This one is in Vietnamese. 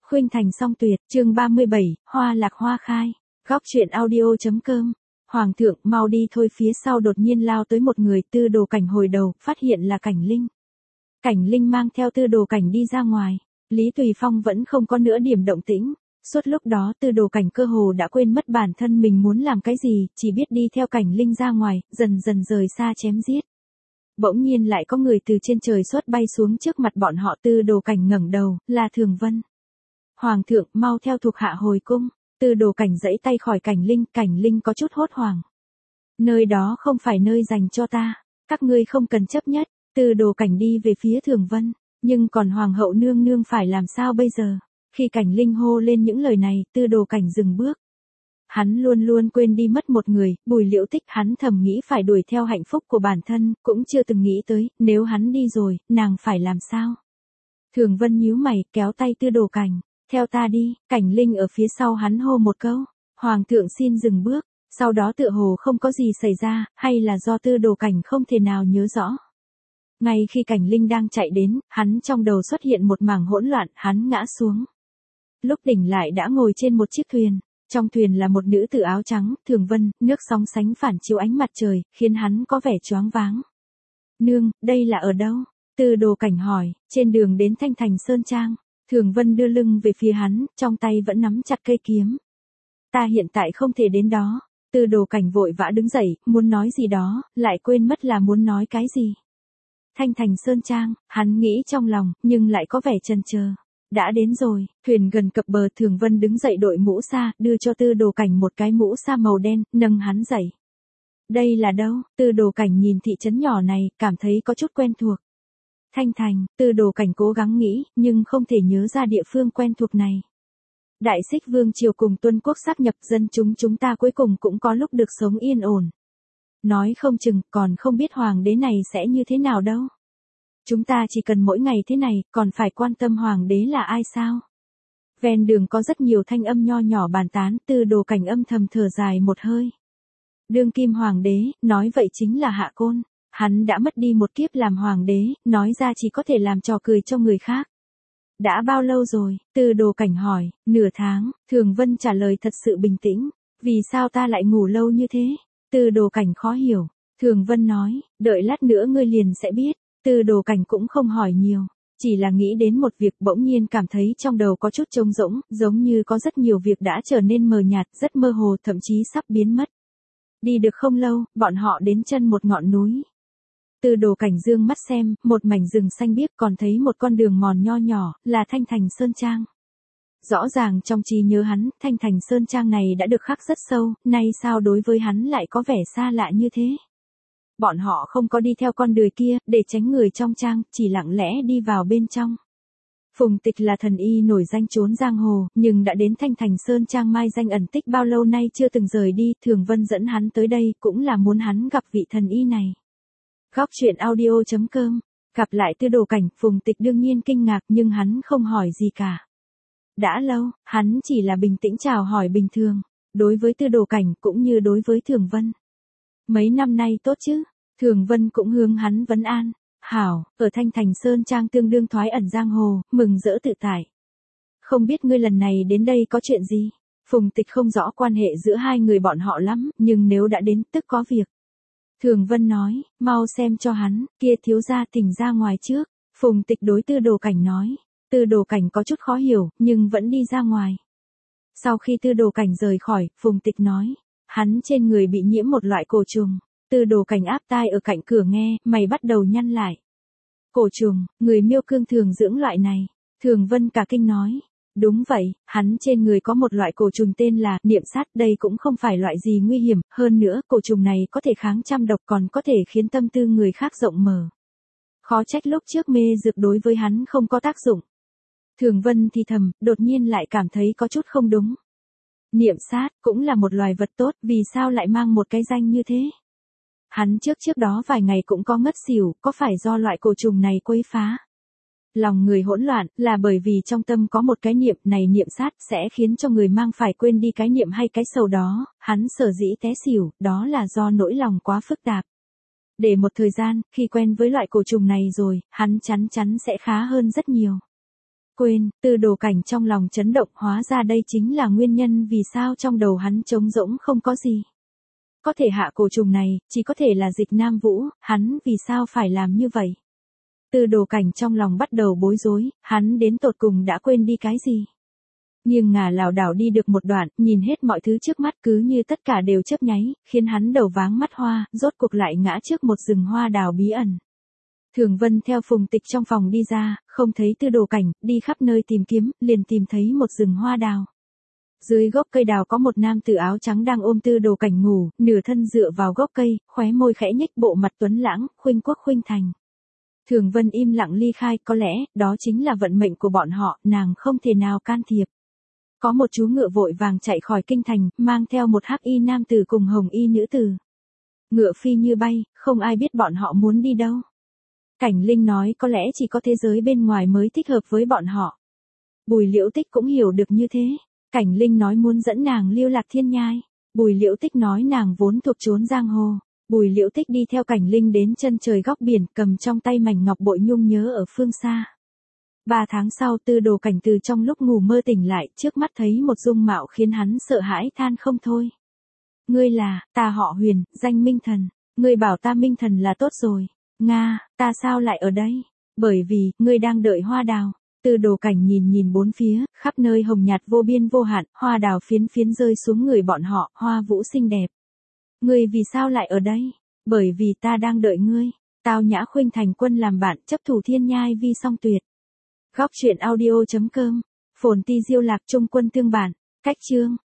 Khuynh Thành song tuyệt, chương 37, hoa lạc hoa khai. Góc truyện audio.com. Hoàng thượng, mau đi thôi, phía sau đột nhiên lao tới một người. Tư Đồ Cảnh hồi đầu, phát hiện là Cảnh Linh. Cảnh Linh mang theo Tư Đồ Cảnh đi ra ngoài. Lý Tùy Phong vẫn không có nửa điểm động tĩnh. Suốt lúc đó Tư Đồ Cảnh cơ hồ đã quên mất bản thân mình muốn làm cái gì, chỉ biết đi theo Cảnh Linh ra ngoài, dần dần rời xa chém giết. Bỗng nhiên lại có người từ trên trời xuất bay xuống trước mặt bọn họ. Tư Đồ Cảnh ngẩng đầu, là Thường Vân. Hoàng thượng, mau theo thuộc hạ hồi cung. Tư Đồ Cảnh giãy tay khỏi Cảnh Linh có chút hốt hoảng. Nơi đó không phải nơi dành cho ta, các ngươi không cần chấp nhất. Tư Đồ Cảnh đi về phía Thường Vân, nhưng còn Hoàng hậu nương nương phải làm sao bây giờ? Khi Cảnh Linh hô lên những lời này, Tư Đồ Cảnh dừng bước. Hắn luôn luôn quên đi mất một người, Bùi Liễu Tích. Hắn thầm nghĩ phải đuổi theo hạnh phúc của bản thân, cũng chưa từng nghĩ tới, nếu hắn đi rồi, nàng phải làm sao? Thường Vân nhíu mày, kéo tay Tư Đồ Cảnh. Theo ta đi. Cảnh Linh ở phía sau hắn hô một câu. Hoàng thượng xin dừng bước. Sau đó tựa hồ không có gì xảy ra, hay là do Tư Đồ Cảnh không thể nào nhớ rõ. Ngay khi Cảnh Linh đang chạy đến, hắn trong đầu xuất hiện một mảng hỗn loạn, hắn ngã xuống. Lúc tỉnh lại đã ngồi trên một chiếc thuyền. Trong thuyền là một nữ tử áo trắng, Thường Vân. Nước sóng sánh phản chiếu ánh mặt trời, khiến hắn có vẻ choáng váng. Nương, đây là ở đâu? Tư Đồ Cảnh hỏi. Trên đường đến Thanh Thành Sơn Trang. Thường Vân đưa lưng về phía hắn, trong tay vẫn nắm chặt cây kiếm. Ta hiện tại không thể đến đó. Tư Đồ Cảnh vội vã đứng dậy, muốn nói gì đó, lại quên mất là muốn nói cái gì. Thanh Thành Sơn Trang, hắn nghĩ trong lòng, nhưng lại có vẻ chần chờ. Đã đến rồi, thuyền gần cập bờ. Thường Vân đứng dậy đội mũ sa, đưa cho Tư Đồ Cảnh một cái mũ sa màu đen, nâng hắn dậy. Đây là đâu? Tư Đồ Cảnh nhìn thị trấn nhỏ này, cảm thấy có chút quen thuộc. Thanh Thành. Tư Đồ Cảnh cố gắng nghĩ, nhưng không thể nhớ ra địa phương quen thuộc này. Đại Xích Vương triều cùng Tuân quốc sáp nhập, dân chúng ta cuối cùng cũng có lúc được sống yên ổn. Nói không chừng, còn không biết hoàng đế này sẽ như thế nào đâu. Chúng ta chỉ cần mỗi ngày thế này, còn phải quan tâm hoàng đế là ai sao? Ven đường có rất nhiều thanh âm nho nhỏ bàn tán. Tư Đồ Cảnh âm thầm thở dài một hơi. Đương kim hoàng đế, nói vậy chính là Hạ Côn. Hắn đã mất đi một kiếp làm hoàng đế, nói ra chỉ có thể làm trò cười cho người khác. Đã bao lâu rồi? Tư Đồ Cảnh hỏi. Nửa tháng. Thường Vân trả lời thật sự bình tĩnh. Vì sao ta lại ngủ lâu như thế? Tư Đồ Cảnh khó hiểu. Thường Vân nói, đợi lát nữa ngươi liền sẽ biết. Tư Đồ Cảnh cũng không hỏi nhiều. Chỉ là nghĩ đến một việc, bỗng nhiên cảm thấy trong đầu có chút trống rỗng, giống như có rất nhiều việc đã trở nên mờ nhạt, rất mơ hồ, thậm chí sắp biến mất. Đi được không lâu, bọn họ đến chân một ngọn núi. Tư Đồ Cảnh dương mắt xem, một mảnh rừng xanh biếc, còn thấy một con đường mòn nho nhỏ, là Thanh Thành Sơn Trang. Rõ ràng trong trí nhớ hắn, Thanh Thành Sơn Trang này đã được khắc rất sâu, nay sao đối với hắn lại có vẻ xa lạ như thế? Bọn họ không có đi theo con đường kia, để tránh người trong trang, chỉ lặng lẽ đi vào bên trong. Phùng Tịch là thần y nổi danh trốn giang hồ, nhưng đã đến Thanh Thành Sơn Trang mai danh ẩn tích bao lâu nay chưa từng rời đi. Thường Vân dẫn hắn tới đây, cũng là muốn hắn gặp vị thần y này. Góc truyện audio.com. Gặp lại Tư Đồ Cảnh, Phùng Tịch đương nhiên kinh ngạc, nhưng hắn không hỏi gì cả. Đã lâu, hắn chỉ là bình tĩnh chào hỏi bình thường, đối với Tư Đồ Cảnh cũng như đối với Thường Vân. Mấy năm nay tốt chứ? Thường Vân cũng hướng hắn vấn an. Hảo, ở Thanh Thành Sơn Trang tương đương thoái ẩn giang hồ, mừng rỡ tự tại. Không biết ngươi lần này đến đây có chuyện gì? Phùng Tịch không rõ quan hệ giữa hai người bọn họ lắm, nhưng nếu đã đến, tức có việc. Thường Vân nói, mau xem cho hắn, kia thiếu gia tỉnh ra ngoài trước. Phùng Tịch đối Tư Đồ Cảnh nói. Tư Đồ Cảnh có chút khó hiểu, nhưng vẫn đi ra ngoài. Sau khi Tư Đồ Cảnh rời khỏi, Phùng Tịch nói, hắn trên người bị nhiễm một loại cổ trùng. Tư Đồ Cảnh áp tai ở cạnh cửa nghe, mày bắt đầu nhăn lại. Cổ trùng, người Miêu Cương thường dưỡng loại này. Thường Vân cả kinh nói. Đúng vậy, hắn trên người có một loại cổ trùng tên là niệm sát, đây cũng không phải loại gì nguy hiểm, hơn nữa, cổ trùng này có thể kháng trăm độc, còn có thể khiến tâm tư người khác rộng mở. Khó trách lúc trước mê dược đối với hắn không có tác dụng. Thường Vân thì thầm, đột nhiên lại cảm thấy có chút không đúng. Niệm sát, cũng là một loài vật tốt, vì sao lại mang một cái danh như thế? Hắn trước đó vài ngày cũng có ngất xỉu, có phải do loại cổ trùng này quấy phá? Lòng người hỗn loạn, là bởi vì trong tâm có một cái niệm này, niệm sát sẽ khiến cho người mang phải quên đi cái niệm hay cái sầu đó. Hắn sở dĩ té xỉu, đó là do nỗi lòng quá phức tạp. Để một thời gian, khi quen với loại cổ trùng này rồi, hắn chắn sẽ khá hơn rất nhiều. Quên, Tư Đồ Cảnh trong lòng chấn động, hóa ra đây chính là nguyên nhân vì sao trong đầu hắn trống rỗng không có gì. Có thể hạ cổ trùng này, chỉ có thể là Dịch Nam Vũ, hắn vì sao phải làm như vậy? Tư Đồ Cảnh trong lòng bắt đầu bối rối, hắn đến tột cùng đã quên đi cái gì? Nhưng ngả lảo đảo đi được một đoạn, nhìn hết mọi thứ trước mắt cứ như tất cả đều chớp nháy, khiến hắn đầu váng mắt hoa, rốt cuộc lại ngã trước một rừng hoa đào bí ẩn. Thường Vân theo Phùng Tịch trong phòng đi ra, không thấy Tư Đồ Cảnh, đi khắp nơi tìm kiếm, liền tìm thấy một rừng hoa đào. Dưới gốc cây đào có một nam tử áo trắng đang ôm Tư Đồ Cảnh ngủ, nửa thân dựa vào gốc cây, khóe môi khẽ nhếch, bộ mặt tuấn lãng, khuynh quốc khuynh thành. Thường Vân im lặng ly khai, có lẽ, đó chính là vận mệnh của bọn họ, nàng không thể nào can thiệp. Có một chú ngựa vội vàng chạy khỏi kinh thành, mang theo một hắc y nam tử cùng hồng y nữ tử. Ngựa phi như bay, không ai biết bọn họ muốn đi đâu. Cảnh Linh nói có lẽ chỉ có thế giới bên ngoài mới thích hợp với bọn họ. Bùi Liễu Tích cũng hiểu được như thế. Cảnh Linh nói muốn dẫn nàng lưu lạc thiên nhai. Bùi Liễu Tích nói nàng vốn thuộc chốn giang hồ. Bùi Liễu Tích đi theo Cảnh Linh đến chân trời góc biển, cầm trong tay mảnh ngọc bội nhung nhớ ở phương xa. 3 tháng sau, Tư Đồ Cảnh từ trong lúc ngủ mơ tỉnh lại, trước mắt thấy một dung mạo khiến hắn sợ hãi than không thôi. Ngươi là, ta họ Huyền, danh Minh Thần. Ngươi bảo ta Minh Thần là tốt rồi. Nga, ta sao lại ở đây? Bởi vì, ngươi đang đợi hoa đào. Tư Đồ Cảnh nhìn nhìn bốn phía, khắp nơi hồng nhạt vô biên vô hạn, hoa đào phiến phiến rơi xuống người bọn họ, hoa vũ xinh đẹp. Ngươi vì sao lại ở đây? Bởi vì ta đang đợi ngươi. Tao Nhã Khuynh Thành Quân làm bạn, chấp thủ thiên nhai vi song tuyệt. Góc truyện audio.com, Phồn Ti Diêu Lạc Trung Quân tương bản, cách chương.